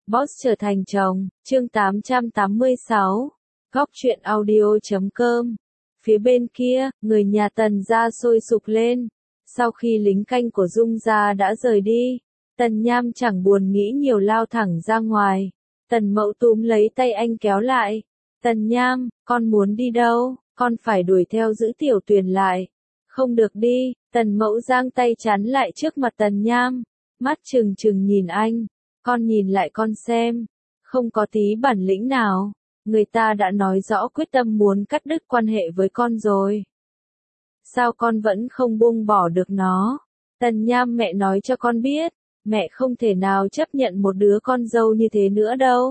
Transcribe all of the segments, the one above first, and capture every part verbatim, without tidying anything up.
Boss trở thành chồng, chương tám trăm tám mươi sáu, góc truyện audio chấm com. Phía bên kia, người nhà Tần gia sôi sục lên. Sau khi lính canh của Dung gia đã rời đi, Tần Nham chẳng buồn nghĩ nhiều lao thẳng ra ngoài. Tần Mậu túm lấy tay anh kéo lại. Tần Nham, con muốn đi đâu? Con phải đuổi theo giữ Tiểu Tuyền lại. Không được đi. Tần Mậu giang tay chắn lại trước mặt Tần Nham. Mắt trừng trừng nhìn anh. Con nhìn lại con xem. Không có tí bản lĩnh nào. Người ta đã nói rõ quyết tâm muốn cắt đứt quan hệ với con rồi. Sao con vẫn không buông bỏ được nó? Tần Nham, mẹ nói cho con biết. Mẹ không thể nào chấp nhận một đứa con dâu như thế nữa đâu.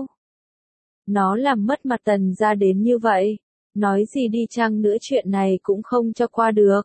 Nó làm mất mặt Tần gia đến như vậy. Nói gì đi chăng nữa chuyện này cũng không cho qua được.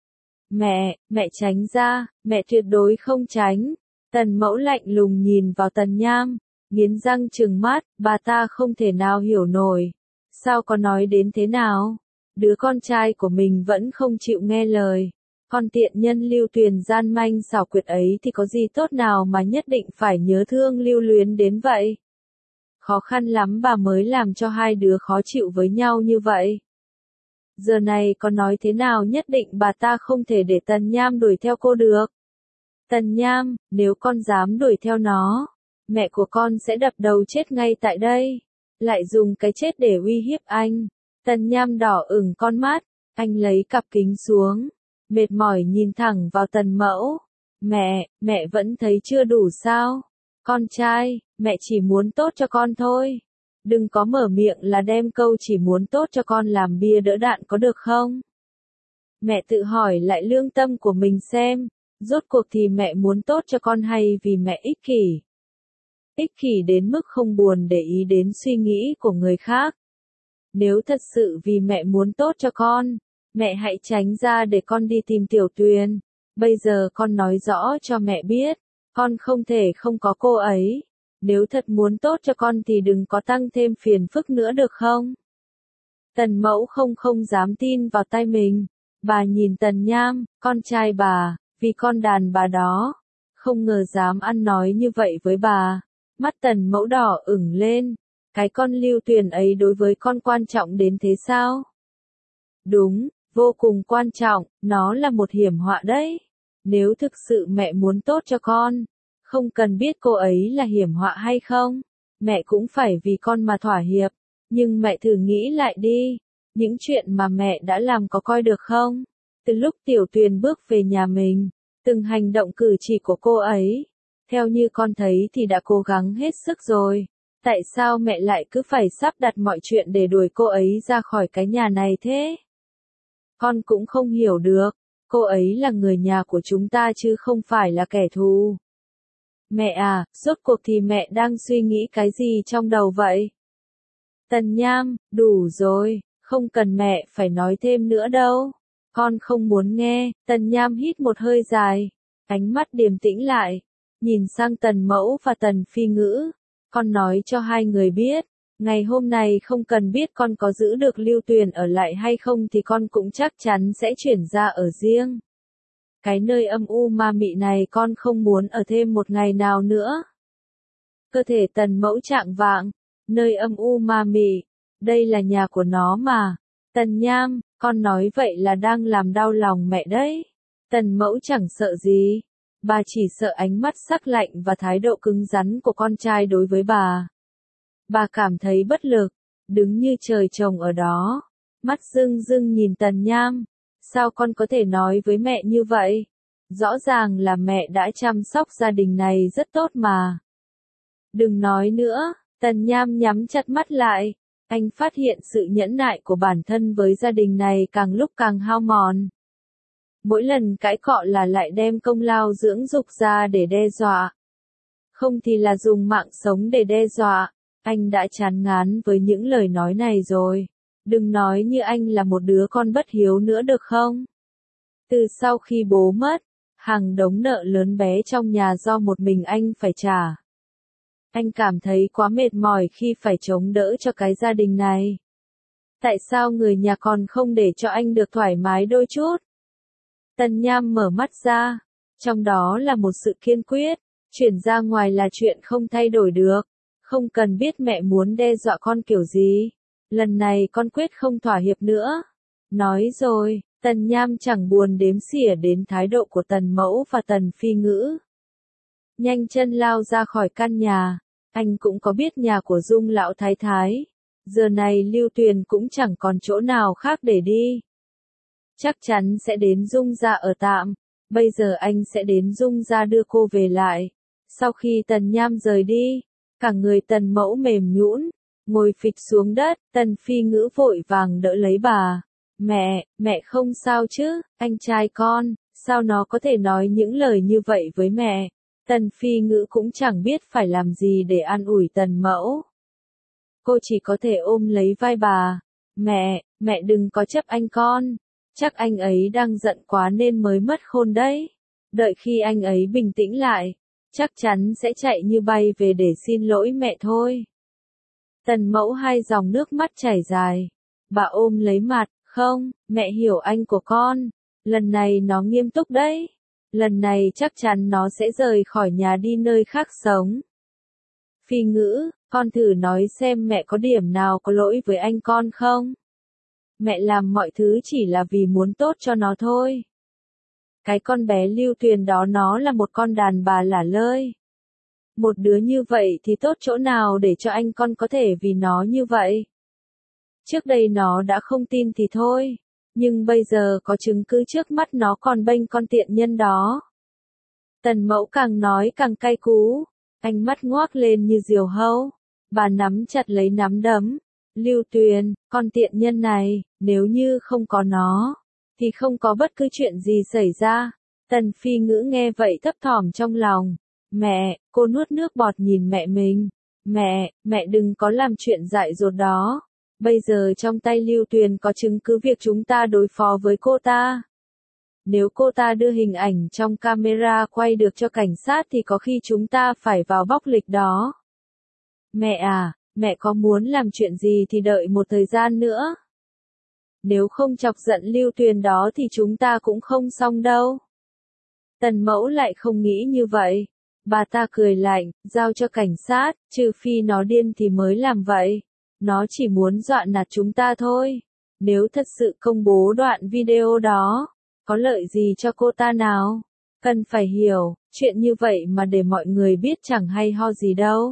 Mẹ, mẹ tránh ra, mẹ tuyệt đối không tránh. Tần Mẫu lạnh lùng nhìn vào Tần Nham, nghiến răng trừng mắt, bà ta không thể nào hiểu nổi. Sao có nói đến thế nào? Đứa con trai của mình vẫn không chịu nghe lời. Con tiện nhân Lưu Tuyền gian manh xảo quyệt ấy thì có gì tốt nào mà nhất định phải nhớ thương lưu luyến đến vậy? Khó khăn lắm bà mới làm cho hai đứa khó chịu với nhau như vậy. Giờ này có nói thế nào nhất định bà ta không thể để Tần Nham đuổi theo cô được. Tần Nham, nếu con dám đuổi theo nó, mẹ của con sẽ đập đầu chết ngay tại đây. Lại dùng cái chết để uy hiếp anh. Tần Nham đỏ ửng con mắt, anh lấy cặp kính xuống, mệt mỏi nhìn thẳng vào Tần Mẫu. Mẹ, mẹ vẫn thấy chưa đủ sao? Con trai, mẹ chỉ muốn tốt cho con thôi. Đừng có mở miệng là đem câu chỉ muốn tốt cho con làm bia đỡ đạn có được không? Mẹ tự hỏi lại lương tâm của mình xem, rốt cuộc thì mẹ muốn tốt cho con hay vì mẹ ích kỷ? Ích kỷ đến mức không buồn để ý đến suy nghĩ của người khác. Nếu thật sự vì mẹ muốn tốt cho con, mẹ hãy tránh ra để con đi tìm Tiểu Tuyền. Bây giờ con nói rõ cho mẹ biết, con không thể không có cô ấy. Nếu thật muốn tốt cho con thì đừng có tăng thêm phiền phức nữa được không? Tần Mẫu không không dám tin vào tay mình. Bà nhìn Tần Nham, con trai bà, vì con đàn bà đó, không ngờ dám ăn nói như vậy với bà. Mắt Tần Mẫu đỏ ửng lên. Cái con Lưu Tuyền ấy đối với con quan trọng đến thế sao? Đúng, vô cùng quan trọng, nó là một hiểm họa đấy. Nếu thực sự mẹ muốn tốt cho con, không cần biết cô ấy là hiểm họa hay không, mẹ cũng phải vì con mà thỏa hiệp. Nhưng mẹ thử nghĩ lại đi, những chuyện mà mẹ đã làm có coi được không? Từ lúc Tiểu Tuyền bước về nhà mình, từng hành động cử chỉ của cô ấy, theo như con thấy thì đã cố gắng hết sức rồi. Tại sao mẹ lại cứ phải sắp đặt mọi chuyện để đuổi cô ấy ra khỏi cái nhà này thế? Con cũng không hiểu được, cô ấy là người nhà của chúng ta chứ không phải là kẻ thù. Mẹ à, rốt cuộc thì mẹ đang suy nghĩ cái gì trong đầu vậy? Tần Nham, đủ rồi, không cần mẹ phải nói thêm nữa đâu. Con không muốn nghe. Tần Nham hít một hơi dài, ánh mắt điềm tĩnh lại, nhìn sang Tần Mẫu và Tần Phi Ngữ. Con nói cho hai người biết, ngày hôm nay không cần biết con có giữ được Lưu Tuyền ở lại hay không thì con cũng chắc chắn sẽ chuyển ra ở riêng. Cái nơi âm u ma mị này con không muốn ở thêm một ngày nào nữa. Cơ thể Tần Mẫu trạng vạng, nơi âm u ma mị, đây là nhà của nó mà. Tần Nham, con nói vậy là đang làm đau lòng mẹ đấy. Tần Mẫu chẳng sợ gì. Bà chỉ sợ ánh mắt sắc lạnh và thái độ cứng rắn của con trai đối với bà. Bà cảm thấy bất lực, đứng như trời trồng ở đó, mắt rưng rưng nhìn Tần Nham. Sao con có thể nói với mẹ như vậy? Rõ ràng là mẹ đã chăm sóc gia đình này rất tốt mà. Đừng nói nữa. Tần Nham nhắm chặt mắt lại. Anh phát hiện sự nhẫn nại của bản thân với gia đình này càng lúc càng hao mòn. Mỗi lần cãi cọ là lại đem công lao dưỡng dục ra để đe dọa. Không thì là dùng mạng sống để đe dọa. Anh đã chán ngán với những lời nói này rồi. Đừng nói như anh là một đứa con bất hiếu nữa được không? Từ sau khi bố mất, hàng đống nợ lớn bé trong nhà do một mình anh phải trả. Anh cảm thấy quá mệt mỏi khi phải chống đỡ cho cái gia đình này. Tại sao người nhà còn không để cho anh được thoải mái đôi chút? Tần Nham mở mắt ra, trong đó là một sự kiên quyết, chuyển ra ngoài là chuyện không thay đổi được. Không cần biết mẹ muốn đe dọa con kiểu gì. Lần này con quyết không thỏa hiệp nữa. Nói rồi, Tần Nham chẳng buồn đếm xỉa đến thái độ của Tần Mẫu và Tần Phi Ngữ. Nhanh chân lao ra khỏi căn nhà. Anh cũng có biết nhà của Dung lão thái thái. Giờ này Lưu Tuyền cũng chẳng còn chỗ nào khác để đi. Chắc chắn sẽ đến Dung gia ở tạm. Bây giờ anh sẽ đến Dung gia đưa cô về lại. Sau khi Tần Nham rời đi, cả người Tần Mẫu mềm nhũn, ngồi phịch xuống đất. Tần Phi Ngữ vội vàng đỡ lấy bà. Mẹ, mẹ không sao chứ, anh trai con, sao nó có thể nói những lời như vậy với mẹ? Tần Phi Ngữ cũng chẳng biết phải làm gì để an ủi Tần Mẫu. Cô chỉ có thể ôm lấy vai bà. Mẹ, mẹ đừng có chấp anh con. Chắc anh ấy đang giận quá nên mới mất khôn đấy. Đợi khi anh ấy bình tĩnh lại, chắc chắn sẽ chạy như bay về để xin lỗi mẹ thôi. Tần Mẫu hai dòng nước mắt chảy dài. Bà ôm lấy mặt, không, mẹ hiểu anh của con. Lần này nó nghiêm túc đấy. Lần này chắc chắn nó sẽ rời khỏi nhà đi nơi khác sống. Phi Ngữ, con thử nói xem mẹ có điểm nào có lỗi với anh con không? Mẹ làm mọi thứ chỉ là vì muốn tốt cho nó thôi. Cái con bé Lưu Tuyền đó nó là một con đàn bà lả lơi. Một đứa như vậy thì tốt chỗ nào để cho anh con có thể vì nó như vậy? Trước đây nó đã không tin thì thôi. Nhưng bây giờ có chứng cứ trước mắt nó còn bênh con tiện nhân đó. Tần Mẫu càng nói càng cay cú. Ánh mắt ngoác lên như diều hâu. Bà nắm chặt lấy nắm đấm. Lưu Tuyền, con tiện nhân này, nếu như không có nó, thì không có bất cứ chuyện gì xảy ra. Tần Phi Ngữ nghe vậy thấp thỏm trong lòng. Mẹ, cô nuốt nước bọt nhìn mẹ mình. Mẹ, mẹ đừng có làm chuyện dại dột đó. Bây giờ trong tay Lưu Tuyền có chứng cứ việc chúng ta đối phó với cô ta. Nếu cô ta đưa hình ảnh trong camera quay được cho cảnh sát thì có khi chúng ta phải vào bóc lịch đó. Mẹ à, mẹ có muốn làm chuyện gì thì đợi một thời gian nữa. Nếu không chọc giận Lưu Tuyền đó thì chúng ta cũng không xong đâu. Tần Mẫu lại không nghĩ như vậy. Bà ta cười lạnh, giao cho cảnh sát, trừ phi nó điên thì mới làm vậy. Nó chỉ muốn dọa nạt chúng ta thôi. Nếu thật sự công bố đoạn video đó, có lợi gì cho cô ta nào? Cần phải hiểu, chuyện như vậy mà để mọi người biết chẳng hay ho gì đâu.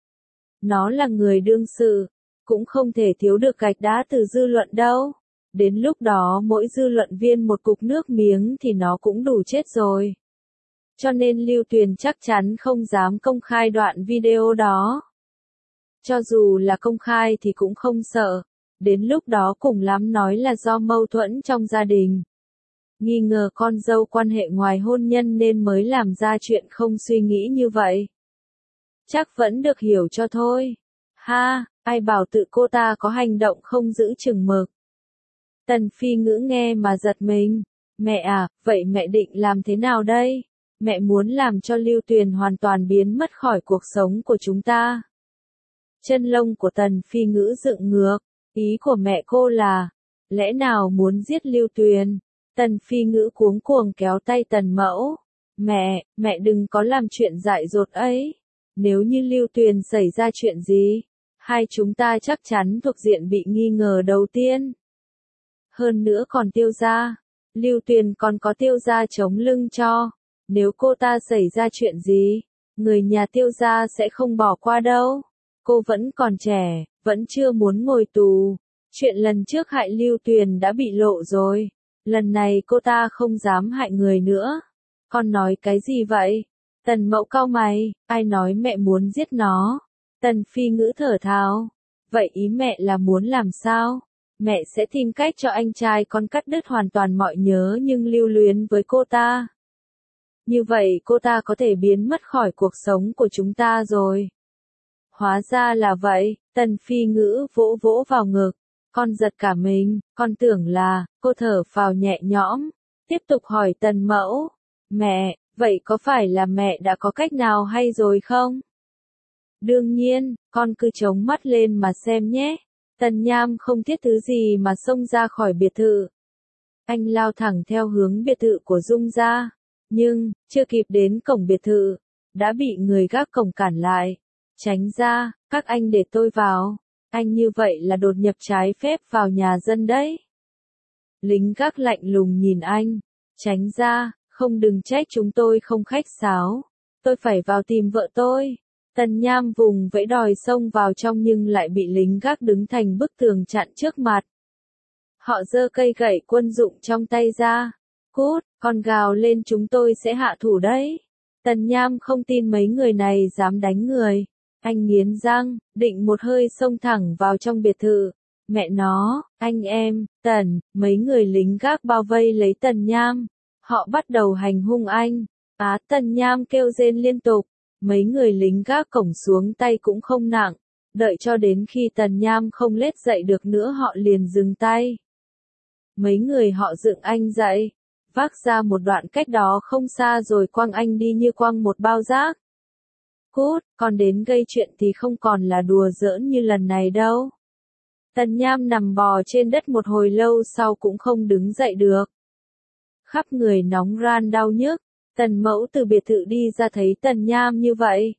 Nó là người đương sự, cũng không thể thiếu được gạch đá từ dư luận đâu. Đến lúc đó mỗi dư luận viên một cục nước miếng thì nó cũng đủ chết rồi. Cho nên Lưu Tuyền chắc chắn không dám công khai đoạn video đó. Cho dù là công khai thì cũng không sợ. Đến lúc đó cùng lắm nói là do mâu thuẫn trong gia đình. Nghi ngờ con dâu quan hệ ngoài hôn nhân nên mới làm ra chuyện không suy nghĩ như vậy. Chắc vẫn được hiểu cho thôi. Ha, ai bảo tự cô ta có hành động không giữ chừng mực. Tần Phi Ngữ nghe mà giật mình. Mẹ à, vậy mẹ định làm thế nào đây? Mẹ muốn làm cho Lưu Tuyền hoàn toàn biến mất khỏi cuộc sống của chúng ta. Chân lông của Tần Phi Ngữ dựng ngược. Ý của mẹ cô là, lẽ nào muốn giết Lưu Tuyền? Tần Phi Ngữ cuống cuồng kéo tay Tần Mẫu. Mẹ, mẹ đừng có làm chuyện dại dột ấy. Nếu như Lưu Tuyền xảy ra chuyện gì, hai chúng ta chắc chắn thuộc diện bị nghi ngờ đầu tiên. Hơn nữa còn Tiêu gia. Lưu Tuyền còn có Tiêu gia chống lưng cho. Nếu cô ta xảy ra chuyện gì, người nhà Tiêu gia sẽ không bỏ qua đâu. Cô vẫn còn trẻ, vẫn chưa muốn ngồi tù. Chuyện lần trước hại Lưu Tuyền đã bị lộ rồi. Lần này cô ta không dám hại người nữa. Con nói cái gì vậy? Tần Mẫu cau mày, ai nói mẹ muốn giết nó? Tần Phi Ngữ thở thào. Vậy ý mẹ là muốn làm sao? Mẹ sẽ tìm cách cho anh trai con cắt đứt hoàn toàn mọi nhớ nhưng lưu luyến với cô ta. Như vậy cô ta có thể biến mất khỏi cuộc sống của chúng ta rồi. Hóa ra là vậy, Tần Phi Ngữ vỗ vỗ vào ngực. Con giật cả mình, con tưởng là, cô thở phào nhẹ nhõm. Tiếp tục hỏi Tần Mẫu. Mẹ, vậy có phải là mẹ đã có cách nào hay rồi không? Đương nhiên, con cứ chống mắt lên mà xem nhé. Tần Nham không thiết thứ gì mà xông ra khỏi biệt thự. Anh lao thẳng theo hướng biệt thự của Dung gia. Nhưng, chưa kịp đến cổng biệt thự, đã bị người gác cổng cản lại. Tránh ra, Các anh để tôi vào. Anh như vậy là đột nhập trái phép vào nhà dân đấy. Lính gác lạnh lùng nhìn anh. Tránh ra, không đừng trách chúng tôi không khách sáo. Tôi phải vào tìm vợ tôi. Tần Nham vùng vẫy đòi xông vào trong nhưng lại bị lính gác đứng thành bức tường chặn trước mặt. Họ giơ cây gậy quân dụng trong tay ra. Cút, con gào lên chúng tôi sẽ hạ thủ đấy. Tần Nham không tin mấy người này dám đánh người. Anh nghiến răng, định một hơi xông thẳng vào trong biệt thự. Mẹ nó, anh em, Tần, mấy người lính gác bao vây lấy Tần Nham. Họ bắt đầu hành hung anh. Á Tần Nham kêu rên liên tục. Mấy người lính gác cổng xuống tay cũng không nặng. Đợi cho đến khi Tần Nham không lết dậy được nữa họ liền dừng tay. Mấy người họ dựng anh dậy. Vác ra một đoạn cách đó không xa rồi quăng anh đi như quăng một bao rác. Cút, còn đến gây chuyện thì không còn là đùa giỡn như lần này đâu. Tần Nham nằm bò trên đất một hồi lâu sau cũng không đứng dậy được. Khắp người nóng ran đau nhức, Tần Mẫu từ biệt thự đi ra thấy Tần Nham như vậy.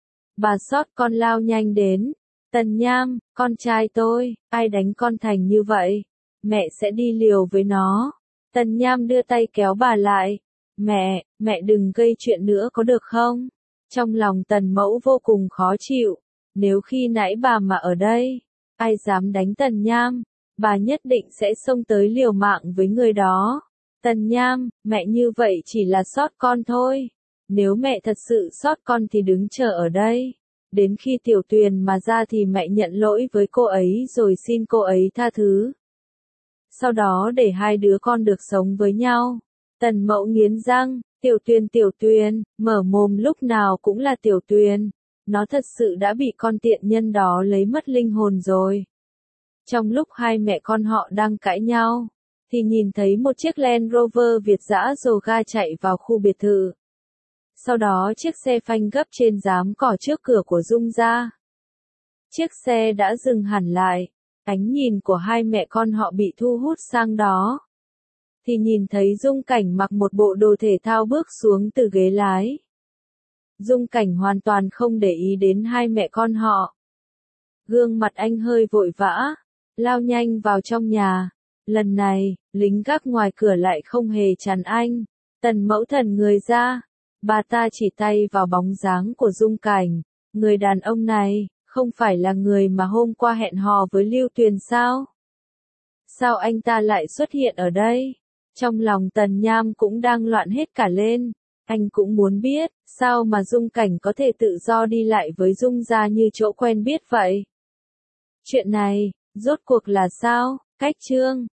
Bà xót con lao nhanh đến. Tần Nham, con trai tôi, ai đánh con thành như vậy? Mẹ sẽ đi liều với nó. Tần Nham đưa tay kéo bà lại. Mẹ, mẹ đừng gây chuyện nữa có được không? Trong lòng Tần Mẫu vô cùng khó chịu. Nếu khi nãy bà mà ở đây, ai dám đánh Tần Nham, bà nhất định sẽ xông tới liều mạng với người đó. Tần Nham, mẹ như vậy chỉ là sót con thôi. Nếu mẹ thật sự sót con thì đứng chờ ở đây. Đến khi Tiểu Tuyền mà ra thì mẹ nhận lỗi với cô ấy rồi xin cô ấy tha thứ. Sau đó để hai đứa con được sống với nhau. Tần Mẫu nghiến răng, Tiểu Tuyền Tiểu Tuyền, mở mồm lúc nào cũng là Tiểu Tuyền. Nó thật sự đã bị con tiện nhân đó lấy mất linh hồn rồi. Trong lúc hai mẹ con họ đang cãi nhau, thì nhìn thấy một chiếc Land Rover Việt dã dồ ga chạy vào khu biệt thự. Sau đó chiếc xe phanh gấp trên giám cỏ trước cửa của Dung gia. Chiếc xe đã dừng hẳn lại, ánh nhìn của hai mẹ con họ bị thu hút sang đó. Thì nhìn thấy Dung Cảnh mặc một bộ đồ thể thao bước xuống từ ghế lái. Dung Cảnh hoàn toàn không để ý đến hai mẹ con họ. Gương mặt anh hơi vội vã, lao nhanh vào trong nhà. Lần này, lính gác ngoài cửa lại không hề chắn anh. Tần Mẫu thần người ra. Bà ta chỉ tay vào bóng dáng của Dung Cảnh. Người đàn ông này, không phải là người mà hôm qua hẹn hò với Lưu Tuyền sao? Sao anh ta lại xuất hiện ở đây? Trong lòng Tần Nham cũng đang loạn hết cả lên. Anh cũng muốn biết, sao mà Dung Cảnh có thể tự do đi lại với Dung gia như chỗ quen biết vậy? Chuyện này, rốt cuộc là sao? Cách chương